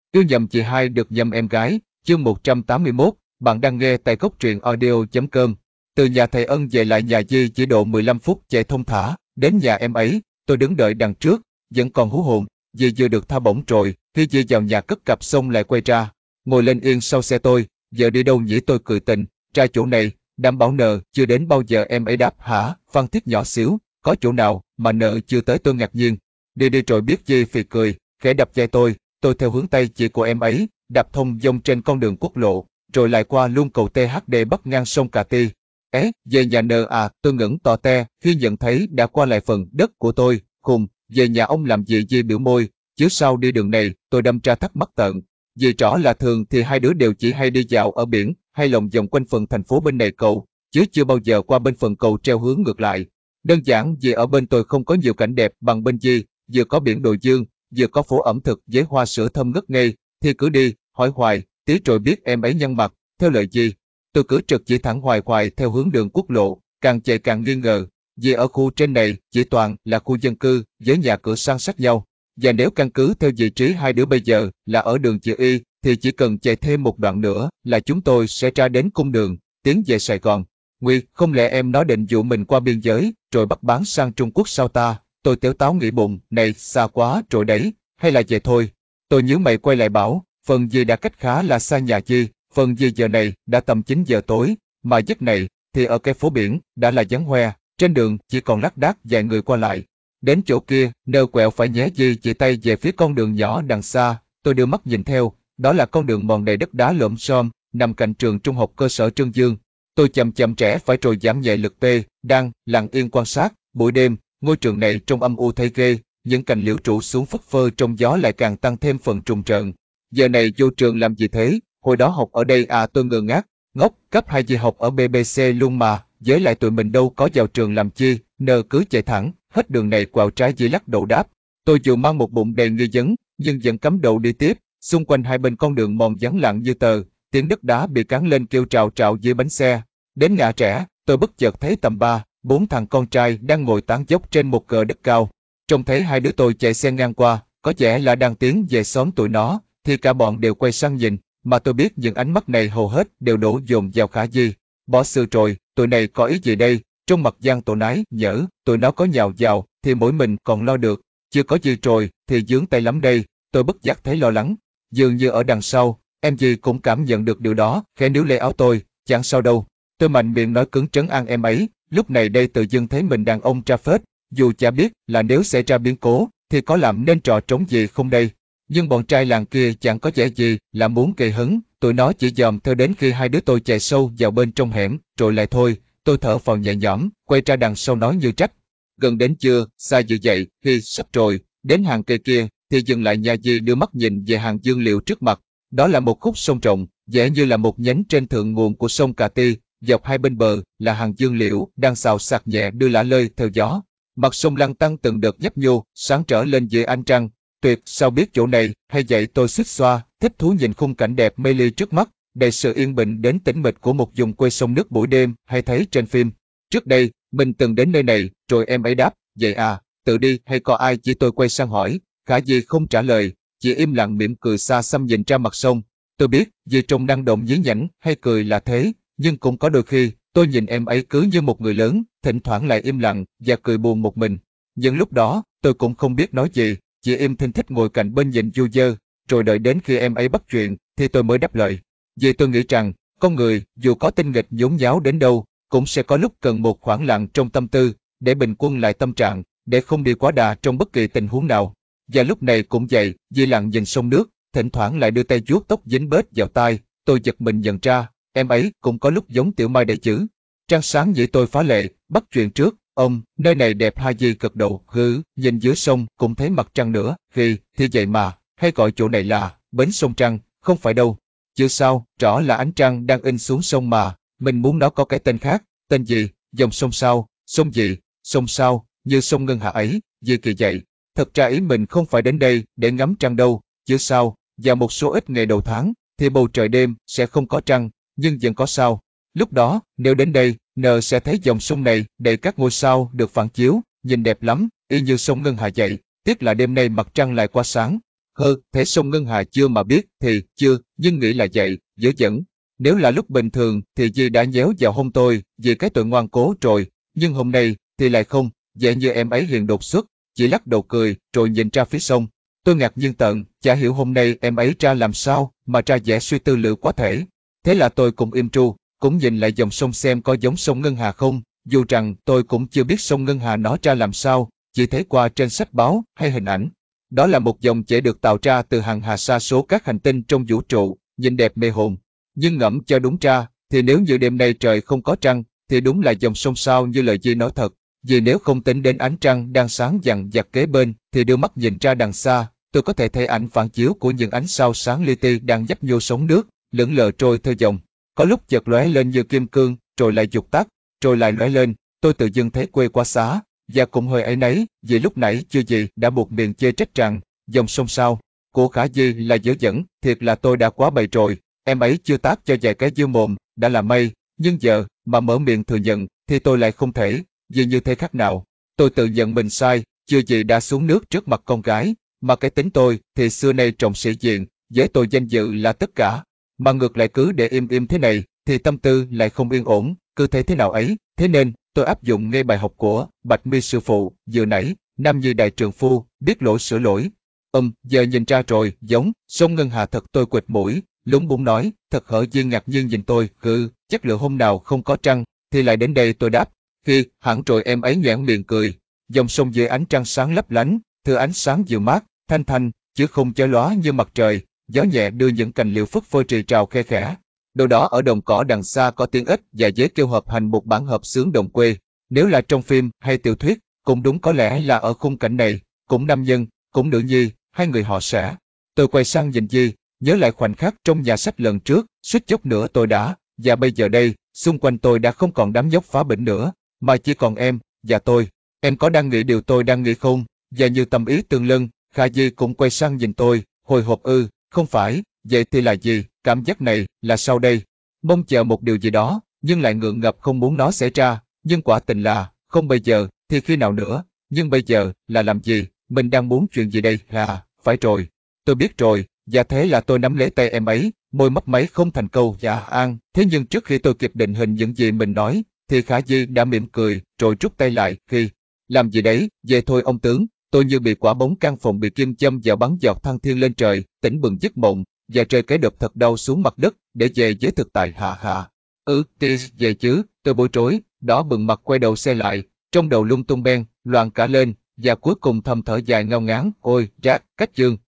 Yêu nhầm chị hai được nhầm em gái, chương 181, bạn đang nghe tại góc truyện audio.com. Từ nhà thầy Ân về lại nhà Di chỉ độ 15 phút chạy thông thả, đến nhà em ấy, tôi đứng đợi đằng trước, vẫn còn hú hồn, Di vừa được tha bổng rồi, khi Di vào nhà cất cặp xong lại quay ra, ngồi lên yên sau xe tôi, giờ đi đâu nhỉ tôi cười tình, ra chỗ này, đảm bảo nợ, chưa đến bao giờ em ấy đáp hả, Phan Thiết nhỏ xíu, có chỗ nào mà nợ chưa tới tôi ngạc nhiên, đi đi rồi biết Di phì cười, khẽ đập vai tôi theo hướng tay chỉ của em ấy, đạp thông dong trên con đường quốc lộ, rồi lại qua luôn cầu THD bắc ngang sông Cà Ti. Về nhà nợ à, tôi ngẩng to te khi nhận thấy đã qua lại phần đất của tôi, khùng, về nhà ông làm gì Di biểu môi, chứ sao đi đường này, tôi đâm ra thắc mắc tợn. Vì rõ là thường thì hai đứa đều chỉ hay đi dạo ở biển, hay lòng vòng quanh phần thành phố bên này cậu, chứ chưa bao giờ qua bên phần cầu treo hướng ngược lại. Đơn giản vì ở bên tôi không có nhiều cảnh đẹp bằng bên Di, vừa có biển Đồi Dương, vừa có phố ẩm thực với hoa sữa thơm ngất ngây, thì cứ đi, hỏi hoài, tí rồi biết em ấy nhăn mặt, theo lời Di. Tôi cứ trực chỉ thẳng hoài hoài theo hướng đường quốc lộ, càng chạy càng nghi ngờ, vì ở khu trên này chỉ toàn là khu dân cư với nhà cửa san sát nhau, và nếu căn cứ theo vị trí hai đứa bây giờ là ở đường chữ Y, thì chỉ cần chạy thêm một đoạn nữa là chúng tôi sẽ ra đến cung đường, tiến về Sài Gòn. Nguy, không lẽ em nói định dụ mình qua biên giới, rồi bắt bán sang Trung Quốc sao ta? Tôi téo táo nghĩ bụng, này xa quá rồi đấy, hay là về thôi. Tôi nhớ mày quay lại bảo, phần Di đã cách khá là xa nhà Di, phần Di giờ này đã tầm 9 giờ tối, mà giấc này thì ở cái phố biển đã là vắng hoe, trên đường chỉ còn lác đác vài người qua lại. Đến chỗ kia, nơ quẹo phải nhé Di chỉ tay về phía con đường nhỏ đằng xa, tôi đưa mắt nhìn theo, đó là con đường mòn đầy đất đá lởm xôm, nằm cạnh trường trung học cơ sở Trương Dương. Tôi chậm chậm trẻ phải rồi giảm nhẹ lực tê, đang lặng yên quan sát, buổi đêm, ngôi trường này trông âm u thấy ghê, những cành liễu trụ xuống phất phơ trong gió lại càng tăng thêm phần trùng trợn. Giờ này vô trường làm gì thế, hồi đó học ở đây à tôi ngơ ngác, ngốc, cấp 2 gì học ở BBC luôn mà, với lại tụi mình đâu có vào trường làm chi, nơ cứ chạy thẳng, hết đường này quẹo trái Di lắc đầu đáp. Tôi dù mang một bụng đầy nghi vấn, nhưng vẫn cắm đầu đi tiếp, xung quanh hai bên con đường mòn vắng lặng như tờ, tiếng đất đá bị cán lên kêu trào trào dưới bánh xe. Đến ngã rẽ, tôi bất chợt thấy tầm 4 thằng con trai đang ngồi tán dốc trên một cờ đất cao. Trông thấy hai đứa tôi chạy xe ngang qua, có vẻ là đang tiến về xóm tụi nó, thì cả bọn đều quay sang nhìn, mà tôi biết những ánh mắt này hầu hết đều đổ dồn vào Khả Di. Bỏ sự rồi, tụi này có ý gì đây? Trong mặt Giang tổ nái, nhỡ, tụi nó có nhào vào, thì mỗi mình còn lo được, chưa có gì rồi, thì vướng tay lắm đây, tôi bất giác thấy lo lắng. Dường như ở đằng sau, em Di cũng cảm nhận được điều đó, khẽ níu lấy áo tôi, chẳng sao đâu. Tôi mạnh miệng nói cứng trấn an em ấy, lúc này đây tự dưng thấy mình đàn ông ra phết, dù chả biết là nếu xảy ra biến cố, thì có làm nên trò trống gì không đây. Nhưng bọn trai làng kia chẳng có vẻ gì là muốn gây hấn, tụi nó chỉ dòm theo đến khi hai đứa tôi chạy sâu vào bên trong hẻm, rồi lại thôi, tôi thở phào nhẹ nhõm, quay ra đằng sau nói như trách. Gần đến trưa, xa như vậy, khi sắp rồi, đến hàng cây kia, thì dừng lại nhà Di đưa mắt nhìn về hàng dương liệu trước mặt. Đó là một khúc sông rộng, vẻ như là một nhánh trên thượng nguồn của sông Cà Ti, dọc hai bên bờ là hàng dương liễu đang xào xạc nhẹ đưa lả lơi theo gió. Mặt sông lăn tăn từng đợt nhấp nhô, sáng trở lên dưới ánh trăng. Tuyệt, sao biết chỗ này, hay vậy tôi xuýt xoa, thích thú nhìn khung cảnh đẹp mê ly trước mắt, đầy sự yên bình đến tĩnh mịch của một vùng quê sông nước buổi đêm hay thấy trên phim. Trước đây, mình từng đến nơi này, rồi em ấy đáp, vậy à, tự đi hay có ai chỉ tôi quay sang hỏi, Khả Di không trả lời, chỉ im lặng mỉm cười xa xăm nhìn ra mặt sông. Tôi biết, Di trông năng động nhí nhảnh hay cười là thế, nhưng cũng có đôi khi, tôi nhìn em ấy cứ như một người lớn, thỉnh thoảng lại im lặng và cười buồn một mình. Nhưng lúc đó, tôi cũng không biết nói gì, chỉ im thinh thích ngồi cạnh bên nhìn du dơ, rồi đợi đến khi em ấy bắt chuyện, thì tôi mới đáp lời. Vì tôi nghĩ rằng, con người, dù có tinh nghịch nhốn nháo đến đâu, cũng sẽ có lúc cần một khoảng lặng trong tâm tư, để bình quân lại tâm trạng, để không đi quá đà trong bất kỳ tình huống nào. Và lúc này cũng vậy, Di lặng nhìn sông nước, thỉnh thoảng lại đưa tay vuốt tóc dính bết vào tai, tôi giật mình nhận ra, em ấy cũng có lúc giống Tiểu Mai đây chứ. Trăng sáng nhỉ tôi phá lệ, bắt chuyện trước, ông, nơi này đẹp ha Di gật đầu, nhìn dưới sông cũng thấy mặt trăng nữa, thì vậy mà, hay gọi chỗ này là, bến sông trăng, không phải đâu. Chứ sao, rõ là ánh trăng đang in xuống sông mà, mình muốn nó có cái tên khác, tên gì, dòng sông sao, sông gì, sông sao, như sông Ngân Hà ấy, Di kỳ vậy. Thật ra ý mình không phải đến đây để ngắm trăng đâu, chứ sao, và một số ít ngày đầu tháng, thì bầu trời đêm sẽ không có trăng, nhưng vẫn có sao. Lúc đó, nếu đến đây, N sẽ thấy dòng sông này đầy các ngôi sao được phản chiếu, nhìn đẹp lắm, y như sông Ngân Hà vậy. Tiếc là đêm nay mặt trăng lại quá sáng. Thế xong Ngân Hà chưa mà biết thì chưa, nhưng nghĩ là vậy, dở dẫn. Nếu là lúc bình thường thì dì đã nhéo vào hông tôi vì cái tội ngoan cố rồi, nhưng hôm nay thì lại không, vẻ như em ấy hiện đột xuất, chỉ lắc đầu cười rồi nhìn ra phía sông. Tôi ngạc nhiên tận, chả hiểu hôm nay em ấy ra làm sao mà ra vẻ suy tư lự quá thể. Thế là tôi cũng im tru, cũng nhìn lại dòng sông xem có giống sông Ngân Hà không, dù rằng tôi cũng chưa biết sông Ngân Hà nó ra làm sao, chỉ thấy qua trên sách báo hay hình ảnh. Đó là một dòng chảy được tạo ra từ hàng hà sa số các hành tinh trong vũ trụ, nhìn đẹp mê hồn. Nhưng ngẫm cho đúng ra, thì nếu như đêm nay trời không có trăng, thì đúng là dòng sông sao như lời Di nói thật. Vì nếu không tính đến ánh trăng đang sáng dằn vặt kế bên, thì đưa mắt nhìn ra đằng xa, tôi có thể thấy ảnh phản chiếu của những ánh sao sáng li ti đang dấp nhô sóng nước, lững lờ trôi theo dòng. Có lúc chợt lóe lên như kim cương, rồi lại vụt tắt, rồi lại lóe lên. Tôi tự dưng thấy quê quá xá, và cũng hơi áy náy, vì lúc nãy chưa gì đã buộc miệng chê trách rằng dòng sông sao của Khả Di là dở dẫn, thiệt là tôi đã quá bày rồi. Em ấy chưa tát cho vài cái dưa mồm, đã là may, nhưng giờ mà mở miệng thừa nhận thì tôi lại không thể, vì như thế khác nào. Tôi tự nhận mình sai, chưa gì đã xuống nước trước mặt con gái, mà cái tính tôi thì xưa nay trọng sĩ diện, với tôi danh dự là tất cả. Mà ngược lại cứ để im im thế này, thì tâm tư lại không yên ổn, cứ thấy thế nào ấy. Thế nên, tôi áp dụng ngay bài học của Bạch Mi sư phụ vừa nãy, nam nhi đại trượng phu, biết lỗi sửa lỗi. Giờ nhìn ra rồi, giống, sông Ngân Hà thật. Tôi quệt mũi, lúng búng nói, thật hở Duyên ngạc nhiên nhìn tôi, chắc lựa hôm nào không có trăng, thì lại đến đây. Tôi đáp, hẳn rồi. Em ấy nhoẻn miệng cười, dòng sông dưới ánh trăng sáng lấp lánh, thừa ánh sáng dịu mát, thanh thanh, chứ không chói lóa như mặt trời, gió nhẹ đưa những cành liễu phất phơ rì rào khe khẽ. Đâu đó ở đồng cỏ đằng xa có tiếng ếch và dế kêu hợp thành một bản hợp xướng đồng quê. Nếu là trong phim hay tiểu thuyết, cũng đúng, có lẽ là ở khung cảnh này, cũng nam nhân, cũng nữ nhi, hai người họ sẽ. Tôi quay sang nhìn Di, nhớ lại khoảnh khắc trong nhà sách lần trước, suýt chút nữa tôi đã, và bây giờ đây, xung quanh tôi đã không còn đám nhóc phá bỉnh nữa, mà chỉ còn em, và tôi. Em có đang nghĩ điều tôi đang nghĩ không? Và như tâm ý tương lân, Kha Di cũng quay sang nhìn tôi, hồi hộp. Không phải, vậy thì là gì? Cảm giác này là sao đây? Mong chờ một điều gì đó, nhưng lại ngượng ngập không muốn nó xảy ra, nhưng quả tình là, không bây giờ, thì khi nào nữa, nhưng bây giờ, là làm gì, mình đang muốn chuyện gì đây? Phải rồi, tôi biết rồi, và thế là tôi nắm lấy tay em ấy, môi mấp máy không thành câu dạ an. Thế nhưng trước khi tôi kịp định hình những gì mình nói, thì Khả Di đã mỉm cười, rồi rút tay lại. Làm gì đấy, về thôi ông tướng. Tôi như bị quả bóng căn phòng bị kim châm vào bắn giọt thăng thiên lên trời, tỉnh bừng giấc mộng, và rơi cái đập thật đau xuống mặt đất, để về với thực tại. Thì về chứ. Tôi bối rối, đỏ bừng mặt quay đầu xe lại, trong đầu lung tung beng, loạn cả lên, và cuối cùng thầm thở dài ngao ngán, ôi, rác, cách dương.